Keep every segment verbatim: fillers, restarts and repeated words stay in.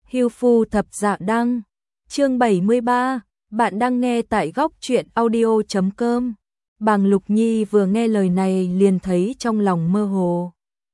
Hưu phu thập dạ đăng, chương bảy mươi ba, bạn đang nghe tại góc truyện audio chấm com. Bàng Lục Nhi vừa nghe lời này liền thấy trong lòng mơ hồ.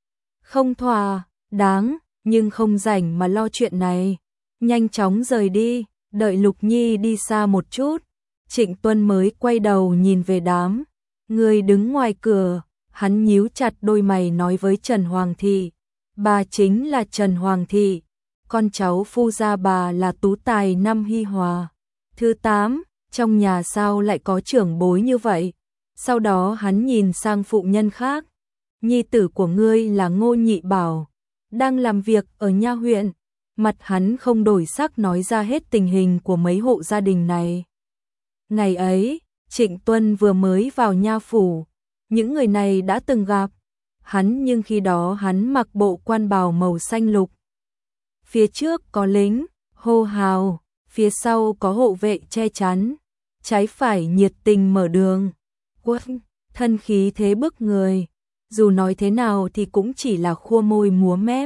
Không thỏa đáng, nhưng không rảnh mà lo chuyện này. Nhanh chóng rời đi, đợi Lục Nhi đi xa một chút. Trịnh Tuân mới quay đầu nhìn về đám người đứng ngoài cửa, hắn nhíu chặt đôi mày nói với Trần Hoàng Thị. Bà chính là Trần Hoàng Thị, con cháu phu gia bà là tú tài năm Hy Hòa. Thứ tám, trong nhà sao lại có trưởng bối như vậy? Sau đó hắn nhìn sang phụ nhân khác. Nhi tử của ngươi là Ngô Nhị Bảo, đang làm việc ở nha huyện. Mặt hắn không đổi sắc nói ra hết tình hình của mấy hộ gia đình này. Ngày ấy, Trịnh Tuân vừa mới vào nha phủ, những người này đã từng gặp hắn, nhưng khi đó hắn mặc bộ quan bào màu xanh lục. Phía trước có lính hô hào, phía sau có hộ vệ che chắn, trái phải nhiệt tình mở đường. Quân, thân khí thế bức người, dù nói thế nào thì cũng chỉ là khua môi múa mép,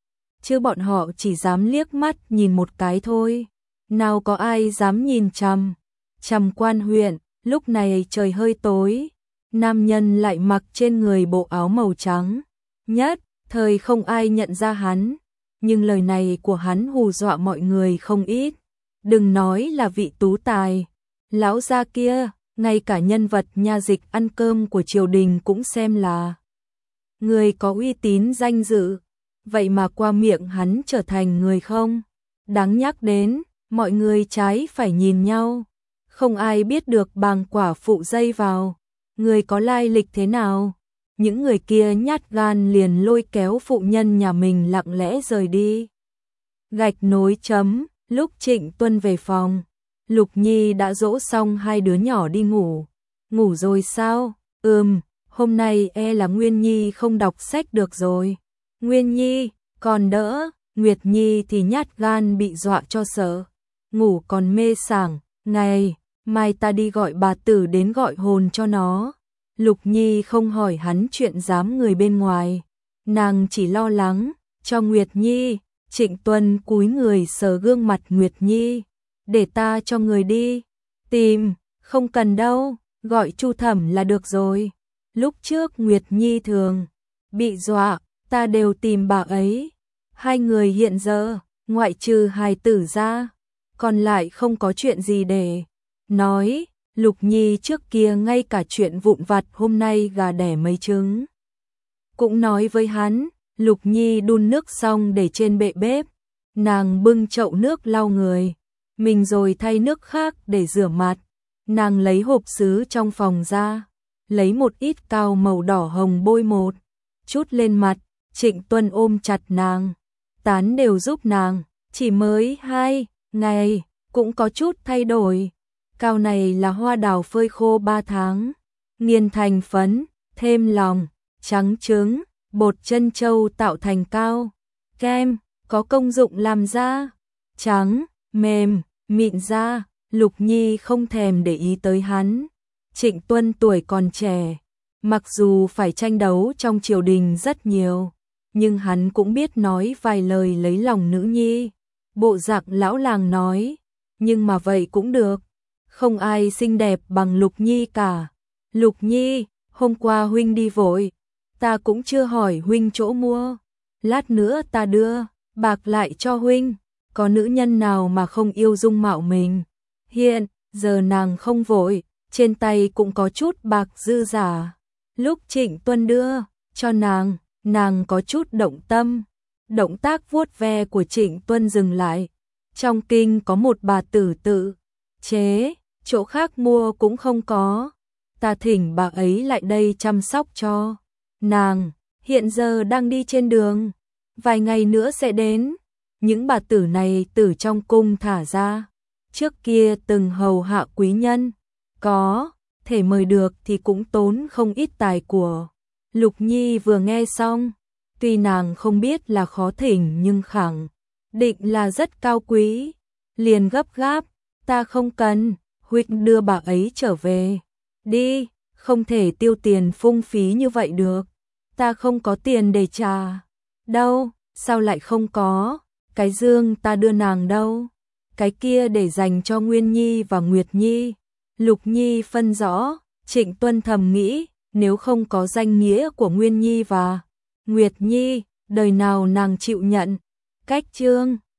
chứ bọn họ chỉ dám liếc mắt nhìn một cái thôi, nào có ai dám nhìn chằm chằm quan huyện. Lúc này trời hơi tối, nam nhân lại mặc trên người bộ áo màu trắng, nhất thời không ai nhận ra hắn, nhưng lời này của hắn hù dọa mọi người không ít. Đừng nói là vị tú tài, lão gia kia, ngay cả nhân vật nha dịch ăn cơm của triều đình cũng xem là người có uy tín danh dự, vậy mà qua miệng hắn trở thành người không đáng nhắc đến. Mọi người trái phải nhìn nhau, không ai biết được Bàng quả phụ dây vào người có lai lịch thế nào. Những người kia nhát gan liền lôi kéo phụ nhân nhà mình lặng lẽ rời đi. Gạch nối chấm, lúc Trịnh Tuân về phòng, Lục Nhi đã dỗ xong hai đứa nhỏ đi ngủ. Ngủ rồi sao? Ừm, hôm nay e là Nguyên Nhi không đọc sách được rồi. Nguyên Nhi, còn đỡ, Nguyệt Nhi thì nhát gan bị dọa cho sợ, ngủ còn mê sảng. Ngày mai ta đi gọi bà tử đến gọi hồn cho nó. Lục Nhi không hỏi hắn chuyện giám người bên ngoài, nàng chỉ lo lắng cho Nguyệt Nhi. Trịnh Tuân cúi người sờ gương mặt Nguyệt Nhi. Để ta cho người đi tìm. Không cần đâu, gọi Chu Thẩm là được rồi. Lúc trước Nguyệt Nhi thường bị dọa, ta đều tìm bà ấy. Hai người hiện giờ, ngoại trừ hài tử ra, còn lại không có chuyện gì để nói. Lục Nhi trước kia ngay cả chuyện vụn vặt hôm nay gà đẻ mấy trứng cũng nói với hắn. Lục Nhi đun nước xong để trên bệ bếp, nàng bưng chậu nước lau người mình rồi thay nước khác để rửa mặt. Nàng lấy hộp sứ trong phòng ra, lấy một ít cao màu đỏ hồng bôi một chút lên mặt. Trịnh Tuân ôm chặt nàng, tán đều giúp nàng. Chỉ mới hai ngày cũng có chút thay đổi. Cao này là hoa đào phơi khô ba tháng, nghiền thành phấn, thêm lòng, trắng trứng, bột trân châu tạo thành cao kem, có công dụng làm da trắng, mềm, mịn da. Lục Nhi không thèm để ý tới hắn. Trịnh Tuân tuổi còn trẻ, mặc dù phải tranh đấu trong triều đình rất nhiều, nhưng hắn cũng biết nói vài lời lấy lòng nữ nhi. Bộ dạng lão làng nói, nhưng mà vậy cũng được. Không ai xinh đẹp bằng Lục Nhi cả. Lục Nhi, hôm qua huynh đi vội, ta cũng chưa hỏi huynh chỗ mua. Lát nữa ta đưa bạc lại cho huynh. Có nữ nhân nào mà không yêu dung mạo mình. Hiện giờ nàng không vội, trên tay cũng có chút bạc dư giả. Lúc Trịnh Tuân đưa cho nàng, nàng có chút động tâm. Động tác vuốt ve của Trịnh Tuân dừng lại. Trong kinh có một bà tử tự chế, chỗ khác mua cũng không có. Ta thỉnh bà ấy lại đây chăm sóc cho nàng. Hiện giờ đang đi trên đường, vài ngày nữa sẽ đến. Những bà tử này từ trong cung thả ra, trước kia từng hầu hạ quý nhân, có thể mời được thì cũng tốn không ít tài của. Lục Nhi vừa nghe xong, tuy nàng không biết là khó thỉnh nhưng khẳng định là rất cao quý, liền gấp gáp. Ta không cần, huynh đưa bà ấy trở về đi, không thể tiêu tiền phung phí như vậy được. Ta không có tiền để trả đâu. Sao lại không có? cái dương ta đưa nàng đâu? Cái kia để dành cho Nguyên Nhi và Nguyệt Nhi. Lục Nhi phân rõ, Trịnh Tuân thầm nghĩ, nếu không có danh nghĩa của Nguyên Nhi và Nguyệt Nhi, đời nào nàng chịu nhận. Cách chương